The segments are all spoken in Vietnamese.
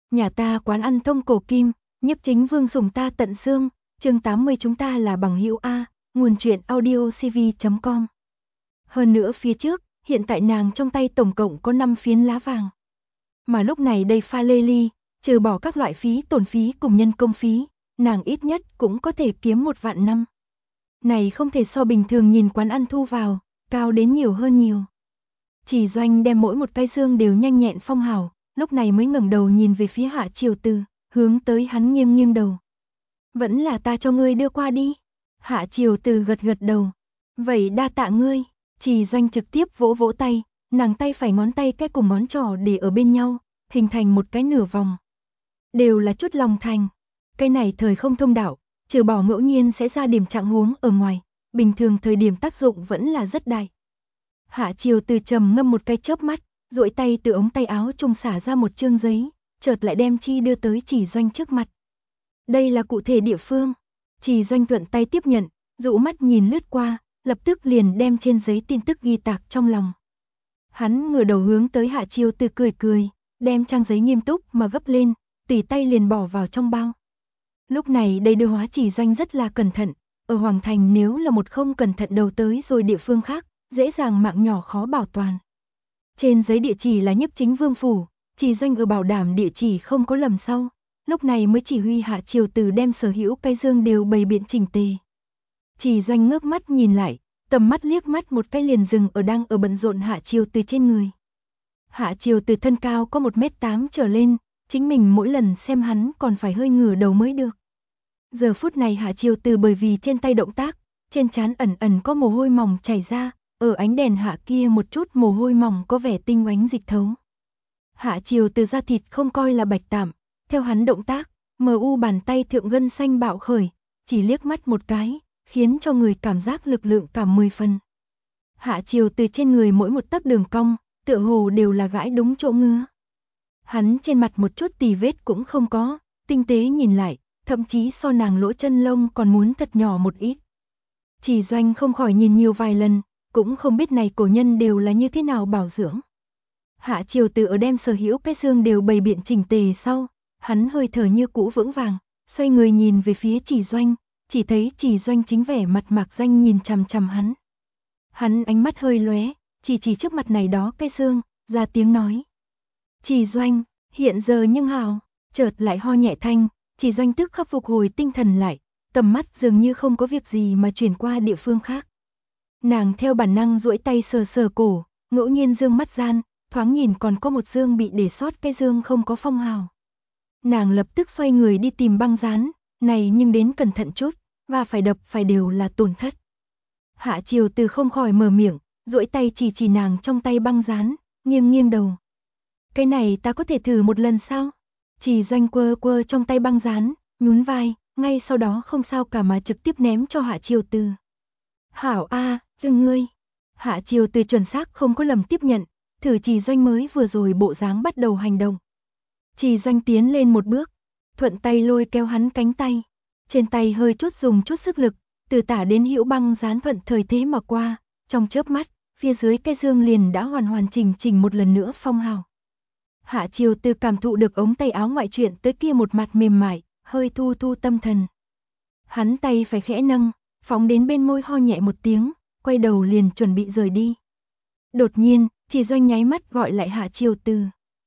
Nhà ta quán ăn Thông Cổ Kim, Nhiếp Chính Vương sủng ta tận xương, chương 80 chúng ta là bằng hữu a, nguồn truyện audiocv.com. Hơn nữa phía trước, hiện tại nàng trong tay tổng cộng có 5 phiến lá vàng. Mà lúc này đây pha lê ly, trừ bỏ các loại phí tổn phí cùng nhân công phí, nàng ít nhất cũng có thể kiếm 1 vạn năm. Này không thể so bình thường nhìn quán ăn thu vào, cao đến nhiều hơn nhiều. Chỉ Doanh đem mỗi một cái dương đều nhanh nhẹn phong hào, lúc này mới ngẩng đầu nhìn về phía Hạ Triều Từ, hướng tới hắn nghiêng nghiêng đầu. Vẫn là ta cho ngươi đưa qua đi. Hạ Triều Từ gật gật đầu. Vậy đa tạ ngươi. Chỉ Doanh trực tiếp vỗ vỗ tay, nàng tay phải ngón tay cái cùng ngón trỏ để ở bên nhau, hình thành một cái nửa vòng. Đều là chút lòng thành. Cái này thời không thông đạo, trừ bỏ ngẫu nhiên sẽ ra điểm trạng huống ở ngoài, bình thường thời điểm tác dụng vẫn là rất đại. Hạ Triều Từ trầm ngâm một cái chớp mắt, duỗi tay từ ống tay áo trung xả ra một chương giấy, chợt lại đem chi đưa tới Chỉ Doanh trước mặt. Đây là cụ thể địa phương. Chỉ Doanh thuận tay tiếp nhận, dụ mắt nhìn lướt qua, lập tức liền đem trên giấy tin tức ghi tạc trong lòng. Hắn ngửa đầu hướng tới Hạ Triều Từ cười cười, đem trang giấy nghiêm túc mà gấp lên, tỉ tay liền bỏ vào trong bao. Lúc này đây đưa hóa Chỉ Doanh rất là cẩn thận, ở Hoàng Thành nếu là một không cẩn thận đầu tới rồi địa phương khác, dễ dàng mạng nhỏ khó bảo toàn. Trên giấy địa chỉ là Nhiếp Chính Vương phủ, Chỉ Doanh ở bảo đảm địa chỉ không có lầm sau, lúc này mới chỉ huy Hạ Triều Từ đem sở hữu cái dương đều bày biện chỉnh tề. Chỉ Doanh ngước mắt nhìn lại, tầm mắt liếc mắt một cái liền dừng ở đang ở bận rộn Hạ Triều Từ trên người. Hạ Triều Từ thân cao có 1m8 trở lên, chính mình mỗi lần xem hắn còn phải hơi ngửa đầu mới được. Giờ phút này Hạ Triều Từ bởi vì trên tay động tác, trên trán ẩn ẩn có mồ hôi mỏng chảy ra, ở ánh đèn hạ kia một chút mồ hôi mỏng có vẻ tinh oánh dịch thấu. Hạ Triều Từ da thịt không coi là bạch tạm, theo hắn động tác, MU bàn tay thượng gân xanh bạo khởi, chỉ liếc mắt một cái, khiến cho người cảm giác lực lượng cảm 10 phần. Hạ Triều Từ trên người mỗi một tấc đường cong, tựa hồ đều là gãi đúng chỗ ngứa. Hắn trên mặt một chút tì vết cũng không có, tinh tế nhìn lại, thậm chí so nàng lỗ chân lông còn muốn thật nhỏ một ít. Chỉ Doanh không khỏi nhìn nhiều vài lần, cũng không biết này cổ nhân đều là như thế nào bảo dưỡng. Hạ Triều Từ ở đem sở hữu cái xương đều bày biện chỉnh tề sau, hắn hơi thở như cũ vững vàng, xoay người nhìn về phía Chỉ Doanh, chỉ thấy Chỉ Doanh chính vẻ mặt mạc danh nhìn chằm chằm hắn. Hắn ánh mắt hơi lóe, chỉ trước mặt này đó cái xương, ra tiếng nói. Chỉ Doanh, hiện giờ nhưng hào, chợt lại ho nhẹ thanh, Chỉ Doanh tức khắc phục hồi tinh thần lại, tầm mắt dường như không có việc gì mà chuyển qua địa phương khác. Nàng theo bản năng duỗi tay sờ sờ cổ, ngẫu nhiên dương mắt gian, thoáng nhìn còn có một dương bị để sót cái dương không có phong hào. Nàng lập tức xoay người đi tìm băng dán, này nhưng đến cẩn thận chút, và phải đập phải đều là tổn thất. Hạ Triều Từ không khỏi mở miệng, duỗi tay chỉ nàng trong tay băng dán, nghiêng nghiêng đầu. Cái này ta có thể thử một lần sao? Chỉ Doanh quơ quơ trong tay băng dán, nhún vai, ngay sau đó không sao cả mà trực tiếp ném cho Hạ Triều Từ. Hảo a, ngươi. Hạ Triều Từ chuẩn xác không có lầm tiếp nhận, thử Chỉ Doanh mới vừa rồi bộ dáng bắt đầu hành động. Chỉ Doanh tiến lên một bước, thuận tay lôi kéo hắn cánh tay, trên tay hơi chút dùng chút sức lực, từ tả đến hữu băng dán thuận thời thế mà qua, trong chớp mắt, phía dưới cái dương liền đã hoàn chỉnh một lần nữa phong hào. Hạ Triều Từ cảm thụ được ống tay áo ngoại chuyện tới kia một mặt mềm mại, hơi thu tâm thần. Hắn tay phải khẽ nâng, phóng đến bên môi ho nhẹ một tiếng, quay đầu liền chuẩn bị rời đi. Đột nhiên, Chỉ Doanh nháy mắt gọi lại Hạ Triều Từ.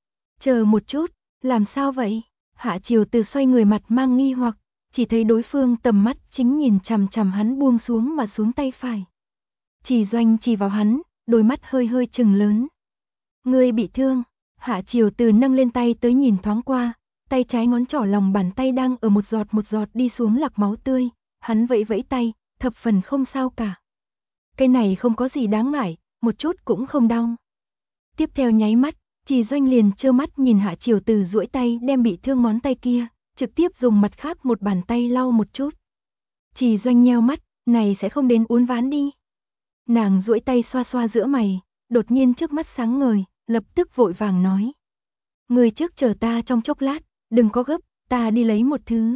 Chờ một chút, làm sao vậy? Hạ Triều Từ xoay người mặt mang nghi hoặc, chỉ thấy đối phương tầm mắt chính nhìn chằm chằm hắn buông xuống mà xuống tay phải. Chỉ Doanh chỉ vào hắn, đôi mắt hơi trừng lớn. Ngươi bị thương? Hạ Triều Từ nâng lên tay tới nhìn thoáng qua, tay trái ngón trỏ lòng bàn tay đang ở một giọt đi xuống lạc máu tươi, hắn vẫy vẫy tay, thập phần không sao cả. Cái này không có gì đáng ngại, một chút cũng không đau. Tiếp theo nháy mắt, Chỉ Doanh liền trơ mắt nhìn Hạ Triều Từ duỗi tay đem bị thương ngón tay kia, trực tiếp dùng mặt khác một bàn tay lau một chút. Chỉ Doanh nheo mắt, này sẽ không đến uốn ván đi. Nàng duỗi tay xoa xoa giữa mày, đột nhiên trước mắt sáng ngời, lập tức vội vàng nói. Người trước chờ ta trong chốc lát, đừng có gấp, ta đi lấy một thứ.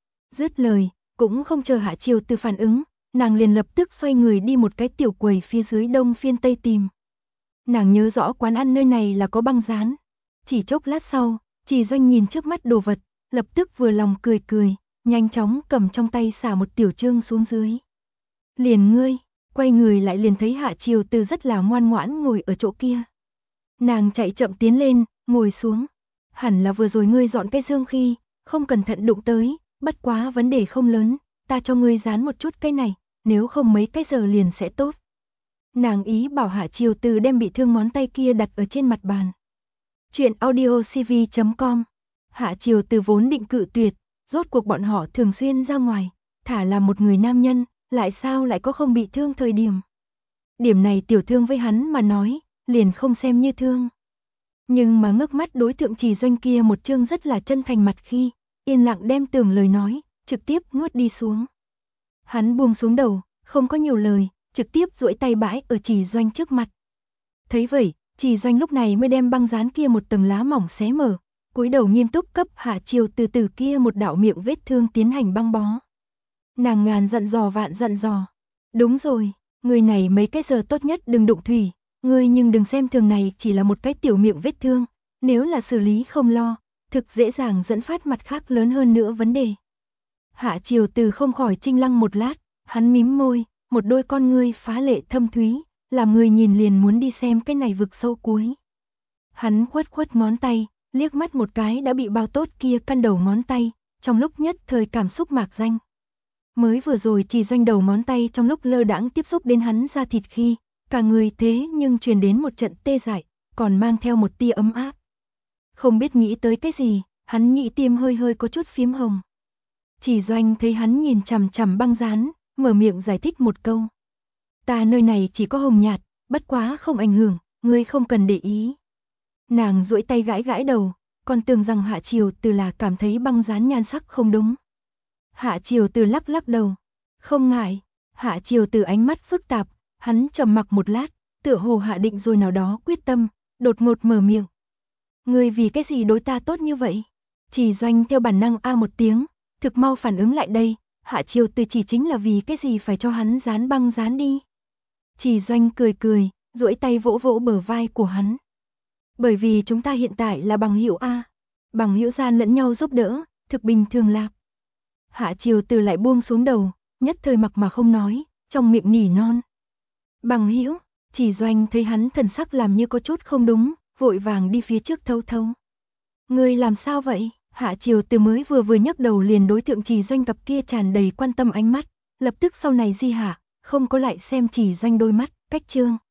Dứt lời, cũng không chờ Hạ Triều Từ phản ứng, nàng liền lập tức xoay người đi một cái tiểu quầy phía dưới đông phiên tây tìm. Nàng nhớ rõ quán ăn nơi này là có băng dán. Chỉ chốc lát sau, Chỉ Doanh nhìn trước mắt đồ vật, lập tức vừa lòng cười cười, nhanh chóng cầm trong tay xả một tiểu trương xuống dưới. Liền ngươi, quay người lại liền thấy Hạ Triều Từ rất là ngoan ngoãn ngồi ở chỗ kia. Nàng chạy chậm tiến lên, ngồi xuống. Hẳn là vừa rồi ngươi dọn cái dương khi, không cẩn thận đụng tới, bất quá vấn đề không lớn, ta cho ngươi dán một chút cái này, nếu không mấy cái giờ liền sẽ tốt. Nàng ý bảo Hạ Triều Từ đem bị thương ngón tay kia đặt ở trên mặt bàn. Chuyện audiocv.com. Hạ Triều Từ vốn định cự tuyệt, rốt cuộc bọn họ thường xuyên ra ngoài, thả là một người nam nhân, lại sao lại có không bị thương thời điểm. Điểm này tiểu thương với hắn mà nói, liền không xem như thương. Nhưng mà ngước mắt đối tượng Chỉ Doanh kia một chương rất là chân thành mặt khi, yên lặng đem tưởng lời nói, trực tiếp nuốt đi xuống. Hắn buông xuống đầu, không có nhiều lời, trực tiếp duỗi tay bãi ở Chỉ Doanh trước mặt. Thấy vậy, Chỉ Doanh lúc này mới đem băng dán kia một tầng lá mỏng xé mở, cúi đầu nghiêm túc cấp Hạ Triều Từ kia một đạo miệng vết thương tiến hành băng bó. Nàng ngàn dặn dò vạn dặn dò. Đúng rồi, người này mấy cái giờ tốt nhất đừng đụng thủy, ngươi nhưng đừng xem thường này chỉ là một cái tiểu miệng vết thương, nếu là xử lý không lo, thực dễ dàng dẫn phát mặt khác lớn hơn nữa vấn đề. Hạ Triều Từ không khỏi chinh lăng một lát, hắn mím môi, một đôi con ngươi phá lệ thâm thúy, làm người nhìn liền muốn đi xem cái này vực sâu cuối. Hắn khuất khuất ngón tay, liếc mắt một cái đã bị bao tốt kia căn đầu ngón tay, trong lúc nhất thời cảm xúc mạc danh. Mới vừa rồi Chỉ Doanh đầu ngón tay trong lúc lơ đãng tiếp xúc đến hắn da thịt khi, cả người thế nhưng truyền đến một trận tê dại, còn mang theo một tia ấm áp. Không biết nghĩ tới cái gì, hắn nhị tiêm hơi hơi có chút phím hồng. Chỉ Doanh thấy hắn nhìn chằm chằm băng dán, mở miệng giải thích một câu. Ta nơi này chỉ có hồng nhạt, bất quá không ảnh hưởng, ngươi không cần để ý. Nàng duỗi tay gãi gãi đầu, còn tưởng rằng Hạ Triều Từ là cảm thấy băng dán nhan sắc không đúng. Hạ Triều Từ lắc lắc đầu. Không ngại. Hạ Triều Từ ánh mắt phức tạp, hắn trầm mặc một lát, tựa hồ hạ định rồi nào đó quyết tâm, đột ngột mở miệng. Ngươi vì cái gì đối ta tốt như vậy? Chỉ Doanh theo bản năng a một tiếng, thực mau phản ứng lại đây, Hạ Triều Từ chỉ chính là vì cái gì phải cho hắn dán băng dán đi. Chỉ Doanh cười cười, duỗi tay vỗ vỗ bờ vai của hắn. Bởi vì chúng ta hiện tại là bằng hữu a, bằng hữu gian lẫn nhau giúp đỡ, thực bình thường lạc. Hạ Triều Từ lại buông xuống đầu, nhất thời mặc mà không nói, trong miệng nỉ non. Bằng hữu, Chỉ Doanh thấy hắn thần sắc làm như có chút không đúng, vội vàng đi phía trước thâu thâu. Ngươi làm sao vậy? Hạ Triều Từ mới vừa nhấc đầu liền đối tượng Chỉ Doanh cặp kia tràn đầy quan tâm ánh mắt, lập tức sau này di hạ, không có lại xem Chỉ Doanh đôi mắt, cách chương.